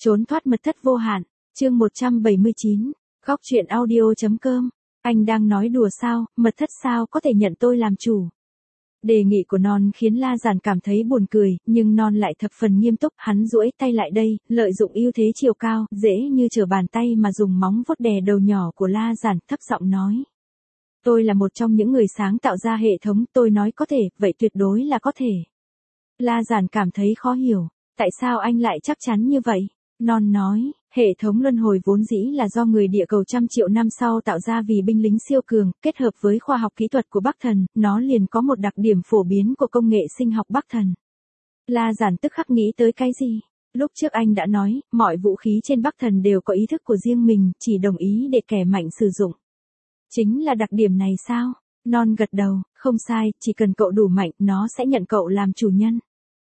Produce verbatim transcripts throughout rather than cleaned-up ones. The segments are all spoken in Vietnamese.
Trốn thoát mật thất vô hạn, chương một trăm bảy mươi chín, góc truyện audio.com, anh đang nói đùa sao, mật thất sao có thể nhận tôi làm chủ. Đề nghị của Non khiến La Giản cảm thấy buồn cười, nhưng Non lại thập phần nghiêm túc, hắn duỗi tay lại đây, lợi dụng ưu thế chiều cao, dễ như trở bàn tay mà dùng móng vuốt đè đầu nhỏ của La Giản, thấp giọng nói. Tôi là một trong những người sáng tạo ra hệ thống, tôi nói có thể, vậy tuyệt đối là có thể. La Giản cảm thấy khó hiểu, tại sao anh lại chắc chắn như vậy? Non nói, hệ thống luân hồi vốn dĩ là do người địa cầu trăm triệu năm sau tạo ra vì binh lính siêu cường, kết hợp với khoa học kỹ thuật của Bắc Thần, nó liền có một đặc điểm phổ biến của công nghệ sinh học Bắc Thần. La Giản tức khắc nghĩ tới cái gì? Lúc trước anh đã nói, mọi vũ khí trên Bắc Thần đều có ý thức của riêng mình, chỉ đồng ý để kẻ mạnh sử dụng. Chính là đặc điểm này sao? Non gật đầu, không sai, chỉ cần cậu đủ mạnh, nó sẽ nhận cậu làm chủ nhân.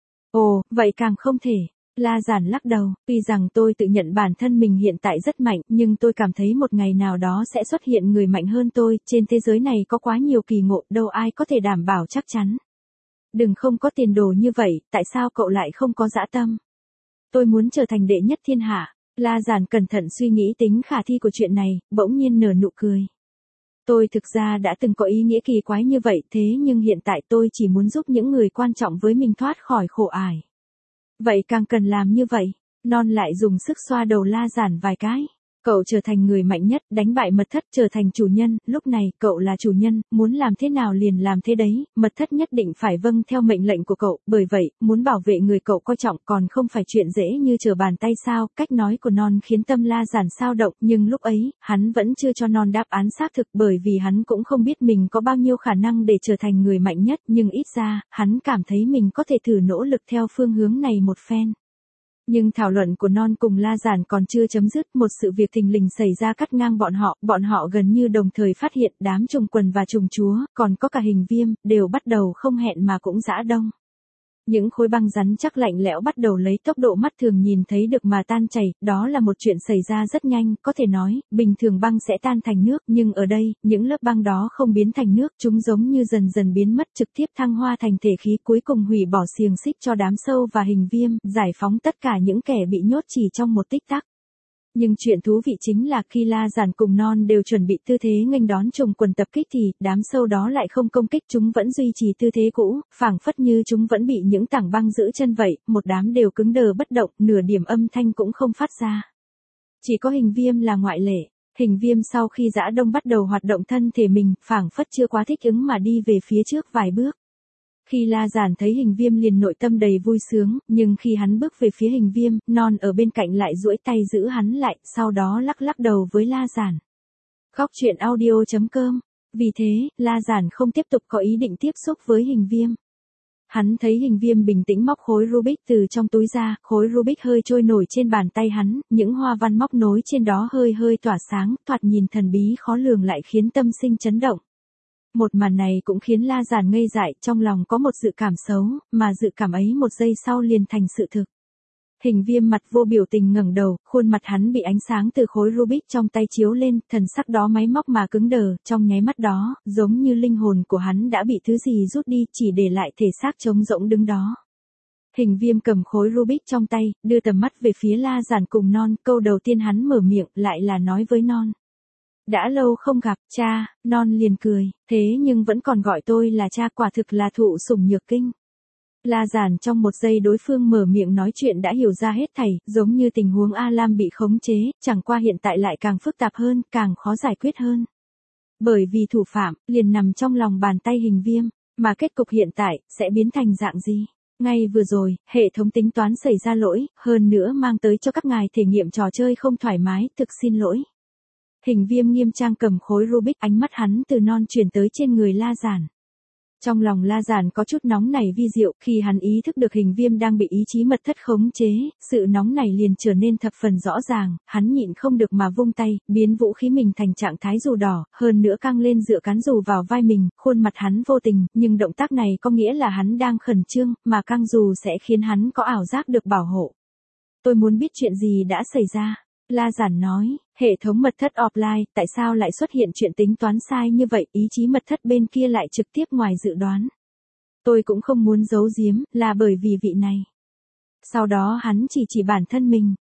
Ồ, vậy càng không thể. La Giản lắc đầu, tuy rằng tôi tự nhận bản thân mình hiện tại rất mạnh, nhưng tôi cảm thấy một ngày nào đó sẽ xuất hiện người mạnh hơn tôi, trên thế giới này có quá nhiều kỳ ngộ, đâu ai có thể đảm bảo chắc chắn. Đừng không có tiền đồ như vậy, tại sao cậu lại không có dã tâm? Tôi muốn trở thành đệ nhất thiên hạ. La Giản cẩn thận suy nghĩ tính khả thi của chuyện này, bỗng nhiên nở nụ cười. Tôi thực ra đã từng có ý nghĩa kỳ quái như vậy, thế nhưng hiện tại tôi chỉ muốn giúp những người quan trọng với mình thoát khỏi khổ ải. Vậy càng cần làm như vậy. Non lại dùng sức xoa đầu La Giản vài cái. Cậu trở thành người mạnh nhất, đánh bại mật thất, trở thành chủ nhân, lúc này cậu là chủ nhân, muốn làm thế nào liền làm thế đấy, mật thất nhất định phải vâng theo mệnh lệnh của cậu, bởi vậy, muốn bảo vệ người cậu coi trọng còn không phải chuyện dễ như trở bàn tay sao, cách nói của Non khiến tâm La Giản xao động, nhưng lúc ấy, hắn vẫn chưa cho Non đáp án xác thực bởi vì hắn cũng không biết mình có bao nhiêu khả năng để trở thành người mạnh nhất, nhưng ít ra, hắn cảm thấy mình có thể thử nỗ lực theo phương hướng này một phen. Nhưng thảo luận của Non cùng La Giản còn chưa chấm dứt, một sự việc thình lình xảy ra cắt ngang bọn họ, bọn họ gần như đồng thời phát hiện đám trùng quần và trùng chúa, còn có cả Hình Viêm, đều bắt đầu không hẹn mà cũng giã đông. Những khối băng rắn chắc lạnh lẽo bắt đầu lấy tốc độ mắt thường nhìn thấy được mà tan chảy, đó là một chuyện xảy ra rất nhanh, có thể nói, bình thường băng sẽ tan thành nước, nhưng ở đây, những lớp băng đó không biến thành nước, chúng giống như dần dần biến mất trực tiếp thăng hoa thành thể khí cuối cùng hủy bỏ xiềng xích cho đám sâu và Hình Viêm, giải phóng tất cả những kẻ bị nhốt chỉ trong một tích tắc. Nhưng chuyện thú vị chính là khi La Giản cùng Non đều chuẩn bị tư thế nghênh đón trùng quần tập kích thì đám sâu đó lại không công kích, chúng vẫn duy trì tư thế cũ, phảng phất như chúng vẫn bị những tảng băng giữ chân vậy, một đám đều cứng đờ bất động, nửa điểm âm thanh cũng không phát ra. Chỉ có Hình Viêm là ngoại lệ. Hình Viêm sau khi giã đông bắt đầu hoạt động thân thể mình, phảng phất chưa quá thích ứng mà đi về phía trước vài bước. Khi La Giản thấy Hình Viêm liền nội tâm đầy vui sướng, nhưng khi hắn bước về phía Hình Viêm, Non ở bên cạnh lại duỗi tay giữ hắn lại, sau đó lắc lắc đầu với La Giản. Góc truyện audio.com. Vì thế, La Giản không tiếp tục có ý định tiếp xúc với Hình Viêm. Hắn thấy Hình Viêm bình tĩnh móc khối Rubik từ trong túi ra, khối Rubik hơi trôi nổi trên bàn tay hắn, những hoa văn móc nối trên đó hơi hơi tỏa sáng, thoạt nhìn thần bí khó lường lại khiến tâm sinh chấn động. Một màn này cũng khiến La Giản ngây dại, trong lòng có một dự cảm xấu, mà dự cảm ấy một giây sau liền thành sự thực. Hình Viêm mặt vô biểu tình ngẩng đầu, khuôn mặt hắn bị ánh sáng từ khối Rubik trong tay chiếu lên, thần sắc đó máy móc mà cứng đờ, trong nháy mắt đó, giống như linh hồn của hắn đã bị thứ gì rút đi, chỉ để lại thể xác trống rỗng đứng đó. Hình Viêm cầm khối Rubik trong tay, đưa tầm mắt về phía La Giản cùng Non, câu đầu tiên hắn mở miệng, lại là nói với Non. Đã lâu không gặp, cha. Non liền cười, thế nhưng vẫn còn gọi tôi là cha, quả thực là thụ sủng nhược kinh. La Giản trong một giây đối phương mở miệng nói chuyện đã hiểu ra hết thảy, giống như tình huống A Lam bị khống chế, chẳng qua hiện tại lại càng phức tạp hơn, càng khó giải quyết hơn. Bởi vì thủ phạm, liền nằm trong lòng bàn tay Hình Viêm, mà kết cục hiện tại, sẽ biến thành dạng gì? Ngay vừa rồi, hệ thống tính toán xảy ra lỗi, hơn nữa mang tới cho các ngài thể nghiệm trò chơi không thoải mái, thực xin lỗi. Hình Viêm nghiêm trang cầm khối Rubik, ánh mắt hắn từ Non chuyển tới trên người La Giản. Trong lòng La Giản có chút nóng nảy vi diệu, khi hắn ý thức được Hình Viêm đang bị ý chí mật thất khống chế, sự nóng nảy liền trở nên thập phần rõ ràng, hắn nhịn không được mà vung tay, biến vũ khí mình thành trạng thái dù đỏ, hơn nữa căng lên dựa cán dù vào vai mình, khuôn mặt hắn vô tình, nhưng động tác này có nghĩa là hắn đang khẩn trương, mà căng dù sẽ khiến hắn có ảo giác được bảo hộ. Tôi muốn biết chuyện gì đã xảy ra. La Giản nói, hệ thống mật thất offline, tại sao lại xuất hiện chuyện tính toán sai như vậy, ý chí mật thất bên kia lại trực tiếp ngoài dự đoán. Tôi cũng không muốn giấu giếm, là bởi vì vị này. Sau đó hắn chỉ chỉ bản thân mình,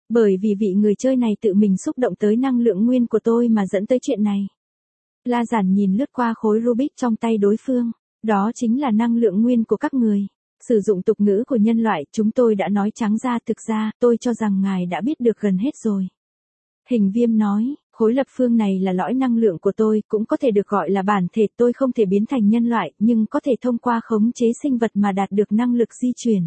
Bởi vì vị người chơi này tự mình xúc động tới năng lượng nguyên của tôi mà dẫn tới chuyện này. La Giản nhìn lướt qua khối Rubik trong tay đối phương. Đó chính là năng lượng nguyên của các người. Sử dụng tục ngữ của nhân loại, chúng tôi đã nói trắng ra, thực ra, tôi cho rằng ngài đã biết được gần hết rồi. Hình Viêm nói, khối lập phương này là lõi năng lượng của tôi, cũng có thể được gọi là bản thể, tôi không thể biến thành nhân loại, nhưng có thể thông qua khống chế sinh vật mà đạt được năng lực di chuyển.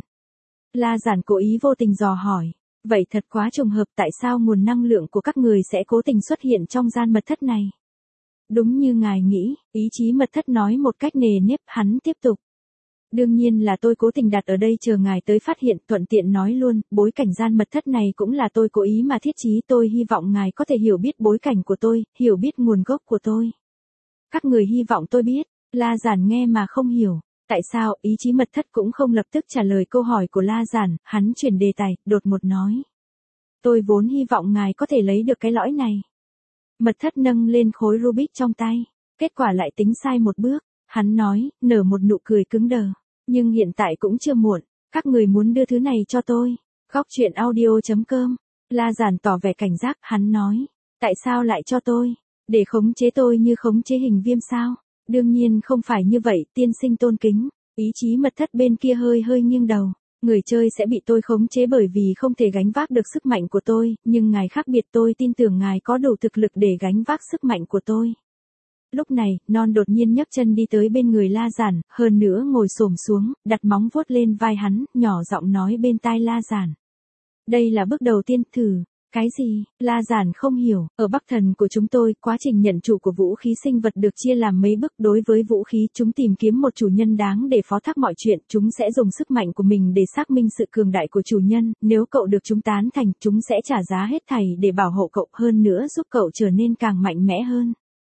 La Giản cố ý vô tình dò hỏi, vậy thật quá trùng hợp, tại sao nguồn năng lượng của các người sẽ cố tình xuất hiện trong gian mật thất này? Đúng như ngài nghĩ, ý chí mật thất nói một cách nề nếp, hắn tiếp tục. Đương nhiên là tôi cố tình đặt ở đây chờ ngài tới phát hiện, thuận tiện nói luôn, bối cảnh gian mật thất này cũng là tôi cố ý mà thiết trí, tôi hy vọng ngài có thể hiểu biết bối cảnh của tôi, hiểu biết nguồn gốc của tôi. Các người hy vọng tôi biết, La Giản nghe mà không hiểu, tại sao, ý chí mật thất cũng không lập tức trả lời câu hỏi của La Giản, hắn chuyển đề tài, đột ngột nói. Tôi vốn hy vọng ngài có thể lấy được cái lõi này. Mật thất nâng lên khối Rubik trong tay, kết quả lại tính sai một bước, hắn nói, nở một nụ cười cứng đờ. Nhưng hiện tại cũng chưa muộn, các người muốn đưa thứ này cho tôi. Góc truyện audio chấm com. La Giản tỏ vẻ cảnh giác, hắn nói. Tại sao lại cho tôi? Để khống chế tôi như khống chế Hình Viêm sao? Đương nhiên không phải như vậy, tiên sinh tôn kính. Ý chí mật thất bên kia hơi hơi nghiêng đầu. Người chơi sẽ bị tôi khống chế bởi vì không thể gánh vác được sức mạnh của tôi, nhưng ngài khác biệt, tôi tin tưởng ngài có đủ thực lực để gánh vác sức mạnh của tôi. Lúc này, Non đột nhiên nhấc chân đi tới bên người La Giản, hơn nữa ngồi xổm xuống, đặt móng vuốt lên vai hắn, nhỏ giọng nói bên tai La Giản. Đây là bước đầu tiên, thử. Cái gì? La Giản không hiểu, ở Bắc Thần của chúng tôi, quá trình nhận chủ của vũ khí sinh vật được chia làm mấy bước. Đối với vũ khí, chúng tìm kiếm một chủ nhân đáng để phó thác mọi chuyện, chúng sẽ dùng sức mạnh của mình để xác minh sự cường đại của chủ nhân, nếu cậu được chúng tán thành, chúng sẽ trả giá hết thảy để bảo hộ cậu, hơn nữa giúp cậu trở nên càng mạnh mẽ hơn.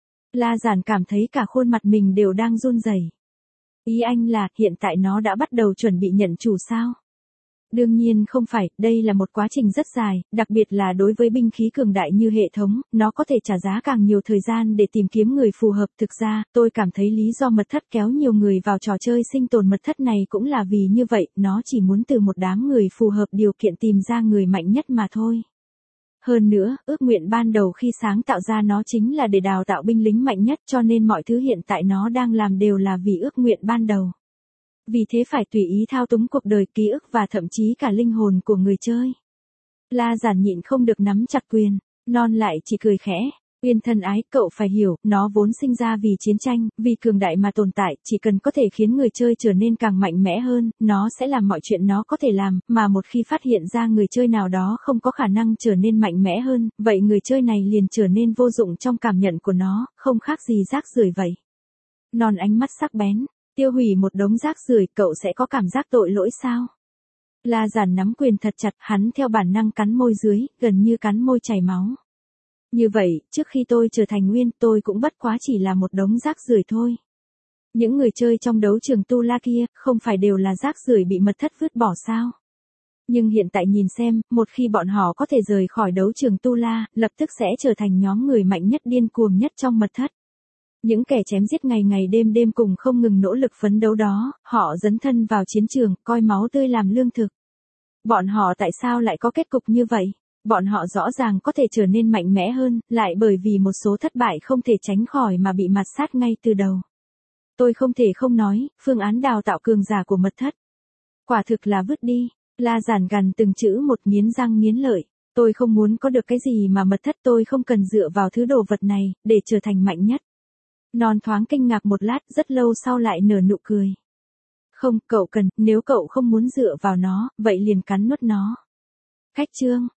La Giản cảm thấy cả khuôn mặt mình đều đang run rẩy. Ý anh là, hiện tại nó đã bắt đầu chuẩn bị nhận chủ sao? Đương nhiên không phải, đây là một quá trình rất dài, đặc biệt là đối với binh khí cường đại như hệ thống, nó có thể trả giá càng nhiều thời gian để tìm kiếm người phù hợp. Thực ra, tôi cảm thấy lý do mật thất kéo nhiều người vào trò chơi sinh tồn mật thất này cũng là vì như vậy, nó chỉ muốn từ một đám người phù hợp điều kiện tìm ra người mạnh nhất mà thôi. Hơn nữa, ước nguyện ban đầu khi sáng tạo ra nó chính là để đào tạo binh lính mạnh nhất, cho nên mọi thứ hiện tại nó đang làm đều là vì ước nguyện ban đầu. Vì thế phải tùy ý thao túng cuộc đời, ký ức và thậm chí cả linh hồn của người chơi. La Giản nhịn không được nắm chặt quyền, Non lại chỉ cười khẽ. Uyên thân ái, cậu phải hiểu, nó vốn sinh ra vì chiến tranh, vì cường đại mà tồn tại, chỉ cần có thể khiến người chơi trở nên càng mạnh mẽ hơn, nó sẽ làm mọi chuyện nó có thể làm, mà một khi phát hiện ra người chơi nào đó không có khả năng trở nên mạnh mẽ hơn, vậy người chơi này liền trở nên vô dụng trong cảm nhận của nó, không khác gì rác rưởi vậy. Non ánh mắt sắc bén, tiêu hủy một đống rác rưởi, cậu sẽ có cảm giác tội lỗi sao? La Giản nắm quyền thật chặt, hắn theo bản năng cắn môi dưới, gần như cắn môi chảy máu. Như vậy, trước khi tôi trở thành Nguyên, tôi cũng bất quá chỉ là một đống rác rưởi thôi. Những người chơi trong đấu trường Tu La kia, không phải đều là rác rưởi bị mật thất vứt bỏ sao? Nhưng hiện tại nhìn xem, một khi bọn họ có thể rời khỏi đấu trường Tu La, lập tức sẽ trở thành nhóm người mạnh nhất, điên cuồng nhất trong mật thất. Những kẻ chém giết ngày ngày đêm đêm cùng không ngừng nỗ lực phấn đấu đó, họ dấn thân vào chiến trường, coi máu tươi làm lương thực. Bọn họ tại sao lại có kết cục như vậy? Bọn họ rõ ràng có thể trở nên mạnh mẽ hơn, lại bởi vì một số thất bại không thể tránh khỏi mà bị mạt sát ngay từ đầu. Tôi không thể không nói, phương án đào tạo cường giả của mật thất. Quả thực là vứt đi. La Giản gằn từng chữ một, nghiến răng nghiến lợi. Tôi không muốn có được cái gì mà mật thất, tôi không cần dựa vào thứ đồ vật này, để trở thành mạnh nhất. Non thoáng kinh ngạc một lát, rất lâu sau lại nở nụ cười. Không, cậu cần, nếu cậu không muốn dựa vào nó, vậy liền cắn nuốt nó. Cách chương.